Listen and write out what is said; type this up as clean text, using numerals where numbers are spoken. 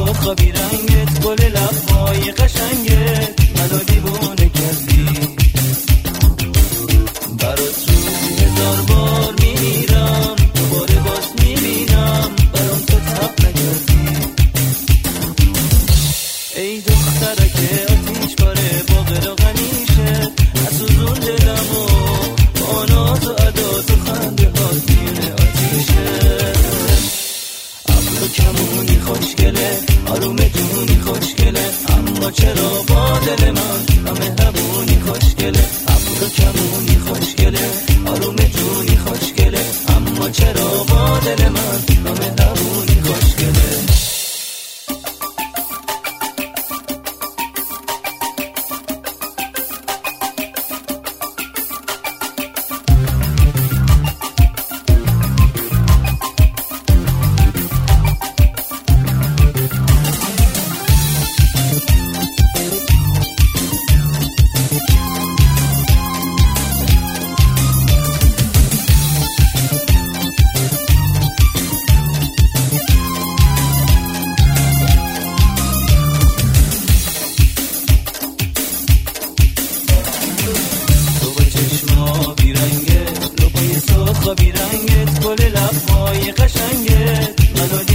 سرخ و بیرنگت، گل لبهای قشنگت منو دیوونه کردی. برات روزی 1000 بار میمیرم، دوباره باز میبینم برام تو تب نکردی. ای دخترک آتیش باره با غراغنیشه، اسوزون دلمو با ناز و عداد و خنده هات میونه آتیشه. ابرو کمونی خوشگله، آرومتونی خوشگله، اما چرا با دل من نامهربونی خوشگله. ابرو کمونی خوشگله، آرومتونی خوشگله، اما چرا با دل من نامهربونی خوشگله. بیرنگت، لبای سرخ و بیرنگت، گل لبهای قشنگت منو